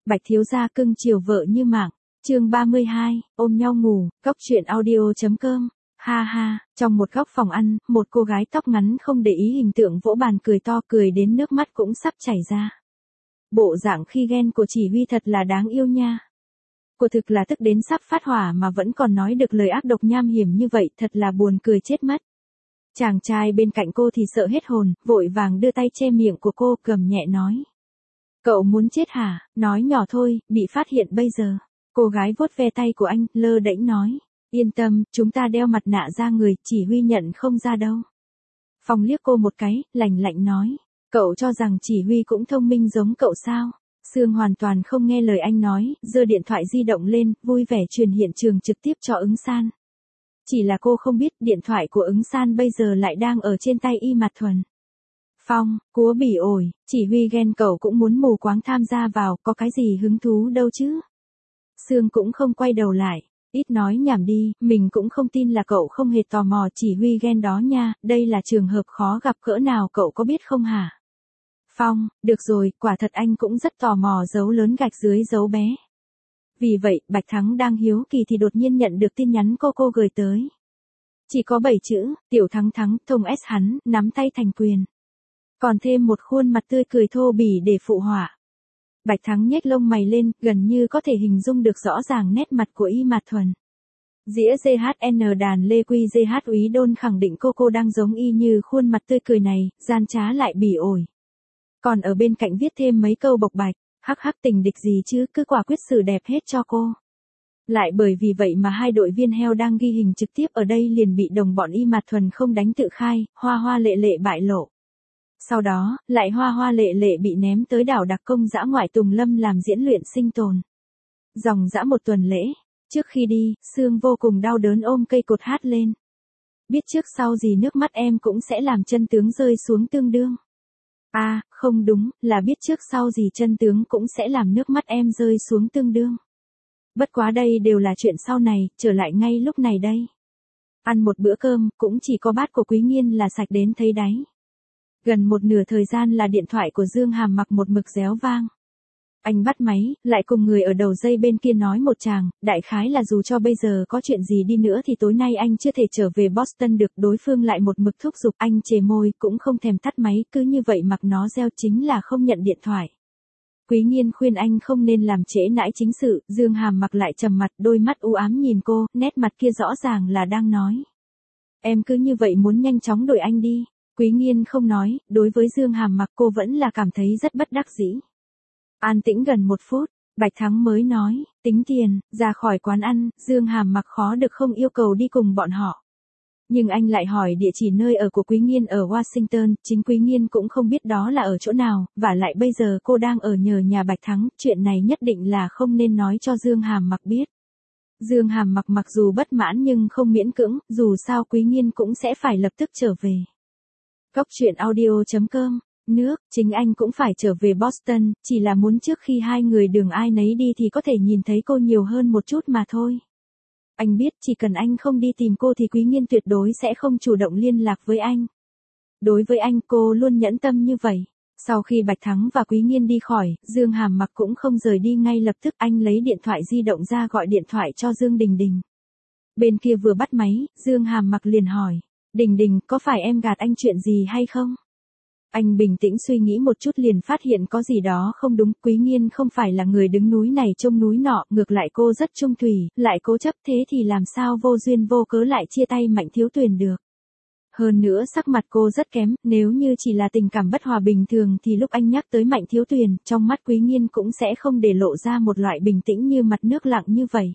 Bạch thiếu gia cưng chiều vợ như mạng. Chương 32, ôm nhau ngủ, Cóc truyện audio.com. Ha ha, trong một góc phòng ăn, một cô gái tóc ngắn không để ý hình tượng vỗ bàn cười to, cười đến nước mắt cũng sắp chảy ra. Bộ dạng khi ghen của Chỉ Huy thật là đáng yêu nha. Cô thực là tức đến sắp phát hỏa mà vẫn còn nói được lời ác độc nham hiểm như vậy, thật là buồn cười chết mất. Chàng trai bên cạnh cô thì sợ hết hồn, vội vàng đưa tay che miệng của cô, gầm nhẹ nói. Cậu muốn chết hả? Nói nhỏ thôi, bị phát hiện bây giờ. Cô gái vuốt ve tay của anh, lơ đễnh nói. Yên tâm, chúng ta đeo mặt nạ ra người, Chỉ Huy nhận không ra đâu. Phong liếc cô một cái, lạnh lạnh nói. Cậu cho rằng Chỉ Huy cũng thông minh giống cậu sao? Sương hoàn toàn không nghe lời anh nói, giơ điện thoại di động lên, vui vẻ truyền hiện trường trực tiếp cho Ứng San. Chỉ là cô không biết điện thoại của Ứng San bây giờ lại đang ở trên tay Y Mạt Thuần. Phong, cúa bỉ ổi, Chỉ Huy ghen cậu cũng muốn mù quáng tham gia vào, có cái gì hứng thú đâu chứ. Sương cũng không quay đầu lại, ít nói nhảm đi, mình cũng không tin là cậu không hề tò mò Chỉ Huy ghen đó nha, đây là trường hợp khó gặp cỡ nào cậu có biết không hả? Phong, được rồi, quả thật anh cũng rất tò mò dấu lớn gạch dưới dấu bé. Vì vậy, Bạch Thắng đang hiếu kỳ thì đột nhiên nhận được tin nhắn cô gửi tới. Chỉ có 7 chữ, Tiểu Thắng thắng, thông S hắn, nắm tay thành quyền. Còn thêm một khuôn mặt tươi cười thô bỉ để phụ họa. Bạch Thắng nhếch lông mày lên, gần như có thể hình dung được rõ ràng nét mặt của Y Mạt Thuần. Dĩa GHN đàn Lê Quy GH úy đôn khẳng định cô đang giống y như khuôn mặt tươi cười này, gian trá lại bỉ ổi. Còn ở bên cạnh viết thêm mấy câu bộc bạch, hắc hắc tình địch gì chứ, cứ quả quyết xử đẹp hết cho cô. Lại bởi vì vậy mà hai đội viên heo đang ghi hình trực tiếp ở đây liền bị đồng bọn Y Mạt Thuần không đánh tự khai, hoa lệ lệ bại lộ. Sau đó, lại hoa lệ lệ bị ném tới đảo đặc công dã ngoại Tùng Lâm làm diễn luyện sinh tồn. Dòng dã một tuần lễ, trước khi đi, Sương vô cùng đau đớn ôm cây cột hát lên. Biết trước sau gì nước mắt em cũng sẽ làm chân tướng rơi xuống tương đương. À, không đúng, là biết trước sau gì chân tướng cũng sẽ làm nước mắt em rơi xuống tương đương. Bất quá đây đều là chuyện sau này, trở lại ngay lúc này đây. Ăn một bữa cơm, cũng chỉ có bát của Quý Nghiên là sạch đến thấy đáy. Gần một nửa thời gian là điện thoại của Dương Hàm Mặc một mực réo vang. Anh bắt máy, lại cùng người ở đầu dây bên kia nói một tràng, đại khái là dù cho bây giờ có chuyện gì đi nữa thì tối nay anh chưa thể trở về Boston được, đối phương lại một mực thúc giục, anh chề môi, cũng không thèm tắt máy, cứ như vậy mặc nó reo chính là không nhận điện thoại. Quý Nghiên khuyên anh không nên làm trễ nãi chính sự, Dương Hàm Mặc lại trầm mặt, đôi mắt u ám nhìn cô, nét mặt kia rõ ràng là đang nói. Em cứ như vậy muốn nhanh chóng đuổi anh đi. Quý Nghiên không nói, đối với Dương Hàm Mặc cô vẫn là cảm thấy rất bất đắc dĩ. An tĩnh gần 1 phút, Bạch Thắng mới nói, tính tiền, ra khỏi quán ăn, Dương Hàm Mặc khó được không yêu cầu đi cùng bọn họ. Nhưng anh lại hỏi địa chỉ nơi ở của Quý Nghiên ở Washington, chính Quý Nghiên cũng không biết đó là ở chỗ nào, và lại bây giờ cô đang ở nhờ nhà Bạch Thắng, chuyện này nhất định là không nên nói cho Dương Hàm Mặc biết. Dương Hàm Mặc mặc dù bất mãn nhưng không miễn cưỡng, dù sao Quý Nghiên cũng sẽ phải lập tức trở về. Cóc truyện audio.com. Nước, chính anh cũng phải trở về Boston, chỉ là muốn trước khi hai người đường ai nấy đi thì có thể nhìn thấy cô nhiều hơn một chút mà thôi. Anh biết chỉ cần anh không đi tìm cô thì Quý Nghiên tuyệt đối sẽ không chủ động liên lạc với anh. Đối với anh cô luôn nhẫn tâm như vậy. Sau khi Bạch Thắng và Quý Nghiên đi khỏi, Dương Hàm Mặc cũng không rời đi ngay lập tức, anh lấy điện thoại di động ra gọi điện thoại cho Dương Đình Đình. Bên kia vừa bắt máy, Dương Hàm Mặc liền hỏi. Đình Đình, có phải em gạt anh chuyện gì hay không? Anh bình tĩnh suy nghĩ một chút liền phát hiện có gì đó không đúng, Quý Nghiên không phải là người đứng núi này trông núi nọ, ngược lại cô rất trung thủy, lại cố chấp, thế thì làm sao vô duyên vô cớ lại chia tay Mạnh Thiếu Tuyền được. Hơn nữa sắc mặt cô rất kém, nếu như chỉ là tình cảm bất hòa bình thường thì lúc anh nhắc tới Mạnh Thiếu Tuyền, trong mắt Quý Nghiên cũng sẽ không để lộ ra một loại bình tĩnh như mặt nước lặng như vậy.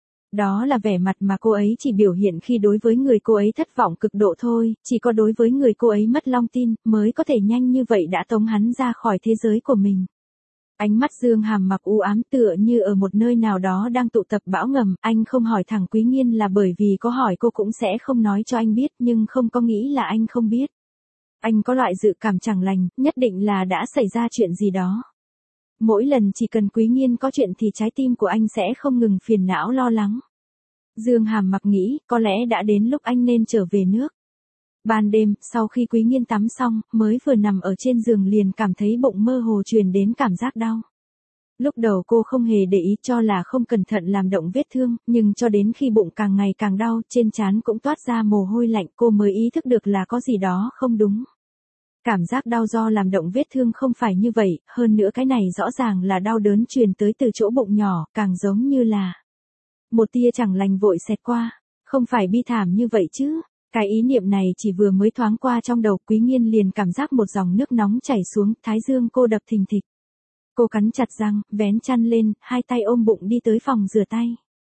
Đó là vẻ mặt mà cô ấy chỉ biểu hiện khi đối với người cô ấy thất vọng cực độ thôi, chỉ có đối với người cô ấy mất lòng tin, mới có thể nhanh như vậy đã tống hắn ra khỏi thế giới của mình. Ánh mắt Dương Hàm Mặc u ám tựa như ở một nơi nào đó đang tụ tập bão ngầm, anh không hỏi thẳng Quý Nghiên là bởi vì có hỏi cô cũng sẽ không nói cho anh biết, nhưng không có nghĩ là anh không biết. Anh có loại dự cảm chẳng lành, nhất định là đã xảy ra chuyện gì đó. Mỗi lần chỉ cần Quý Nghiên có chuyện thì trái tim của anh sẽ không ngừng phiền não lo lắng. Dương Hàm Mặc nghĩ, có lẽ đã đến lúc anh nên trở về nước. Ban đêm, sau khi Quý Nghiên tắm xong, mới vừa nằm ở trên giường liền cảm thấy bụng mơ hồ truyền đến cảm giác đau. Lúc đầu cô không hề để ý cho là không cẩn thận làm động vết thương, nhưng cho đến khi bụng càng ngày càng đau, trên trán cũng toát ra mồ hôi lạnh cô mới ý thức được là có gì đó không đúng. Cảm giác đau do làm động vết thương không phải như vậy, hơn nữa cái này rõ ràng là đau đớn truyền tới từ chỗ bụng nhỏ, càng giống như là một tia chẳng lành vội xẹt qua, không phải bi thảm như vậy chứ. Cái ý niệm này chỉ vừa mới thoáng qua trong đầu, Quý Nghiên liền cảm giác một dòng nước nóng chảy xuống, thái dương cô đập thình thịch. Cô cắn chặt răng, vén chăn lên, hai tay ôm bụng đi tới phòng rửa tay.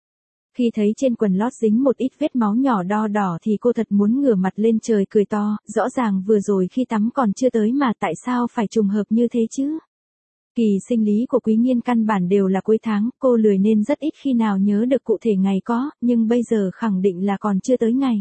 Khi thấy trên quần lót dính một ít vết máu nhỏ đo đỏ thì cô thật muốn ngửa mặt lên trời cười to, rõ ràng vừa rồi khi tắm còn chưa tới mà tại sao phải trùng hợp như thế chứ? Kỳ sinh lý của Quý Nghiên căn bản đều là cuối tháng, cô lười nên rất ít khi nào nhớ được cụ thể ngày có, nhưng bây giờ khẳng định là còn chưa tới ngày.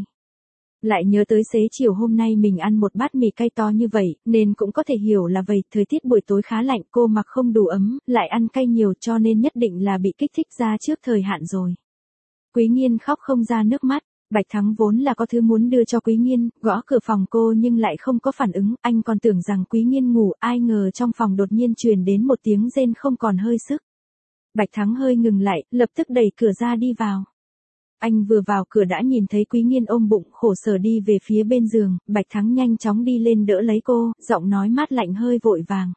Lại nhớ tới xế chiều hôm nay mình ăn một bát mì cay to như vậy, nên cũng có thể hiểu là vậy, thời tiết buổi tối khá lạnh, cô mặc không đủ ấm, lại ăn cay nhiều cho nên nhất định là bị kích thích ra trước thời hạn rồi. Quý Nghiên khóc không ra nước mắt, Bạch Thắng vốn là có thứ muốn đưa cho Quý Nghiên, gõ cửa phòng cô nhưng lại không có phản ứng, anh còn tưởng rằng Quý Nghiên ngủ, ai ngờ trong phòng đột nhiên truyền đến một tiếng rên không còn hơi sức. Bạch Thắng hơi ngừng lại, lập tức đẩy cửa ra đi vào. Anh vừa vào cửa đã nhìn thấy Quý Nghiên ôm bụng khổ sở đi về phía bên giường, Bạch Thắng nhanh chóng đi lên đỡ lấy cô, giọng nói mát lạnh hơi vội vàng.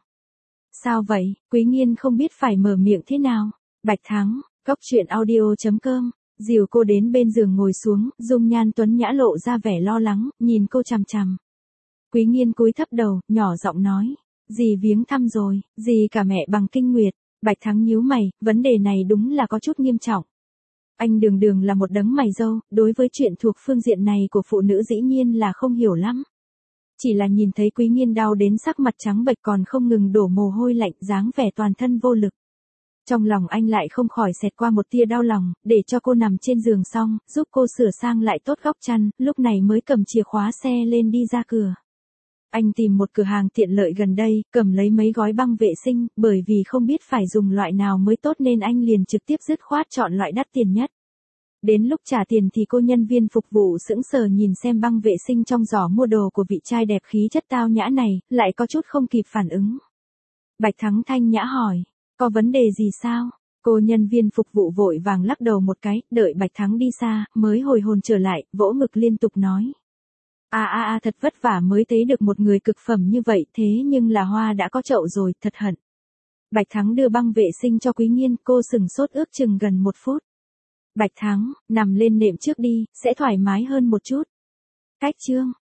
Sao vậy? Quý Nghiên không biết phải mở miệng thế nào. Bạch Thắng, coctruyện.audio.com, dìu cô đến bên giường ngồi xuống, dung nhan tuấn nhã lộ ra vẻ lo lắng, nhìn cô chằm chằm. Quý Nghiên cúi thấp đầu, nhỏ giọng nói. Dì viếng thăm rồi, dì cả mẹ bằng kinh nguyệt. Bạch Thắng nhíu mày, vấn đề này đúng là có chút nghiêm trọng. Anh đường đường là một đấng mày râu, đối với chuyện thuộc phương diện này của phụ nữ dĩ nhiên là không hiểu lắm. Chỉ là nhìn thấy Quý Nghiên đau đến sắc mặt trắng bệch còn không ngừng đổ mồ hôi lạnh, dáng vẻ toàn thân vô lực. Trong lòng anh lại không khỏi xẹt qua một tia đau lòng, để cho cô nằm trên giường xong, giúp cô sửa sang lại tốt góc chăn, lúc này mới cầm chìa khóa xe lên đi ra cửa. Anh tìm một cửa hàng tiện lợi gần đây, cầm lấy mấy gói băng vệ sinh, bởi vì không biết phải dùng loại nào mới tốt nên anh liền trực tiếp dứt khoát chọn loại đắt tiền nhất. Đến lúc trả tiền thì cô nhân viên phục vụ sững sờ nhìn xem băng vệ sinh trong giỏ mua đồ của vị trai đẹp khí chất tao nhã này, lại có chút không kịp phản ứng. Bạch Thắng thanh nhã hỏi, có vấn đề gì sao? Cô nhân viên phục vụ vội vàng lắc đầu một cái, đợi Bạch Thắng đi xa, mới hồi hồn trở lại, vỗ ngực liên tục nói. Thật vất vả mới thấy được một người cực phẩm như vậy, thế nhưng là hoa đã có chậu rồi, thật hận. Bạch Thắng đưa băng vệ sinh cho Quý Nghiên, cô sừng sốt ước chừng gần 1 phút. Bạch Thắng, nằm lên nệm trước đi, sẽ thoải mái hơn một chút. Cách chương.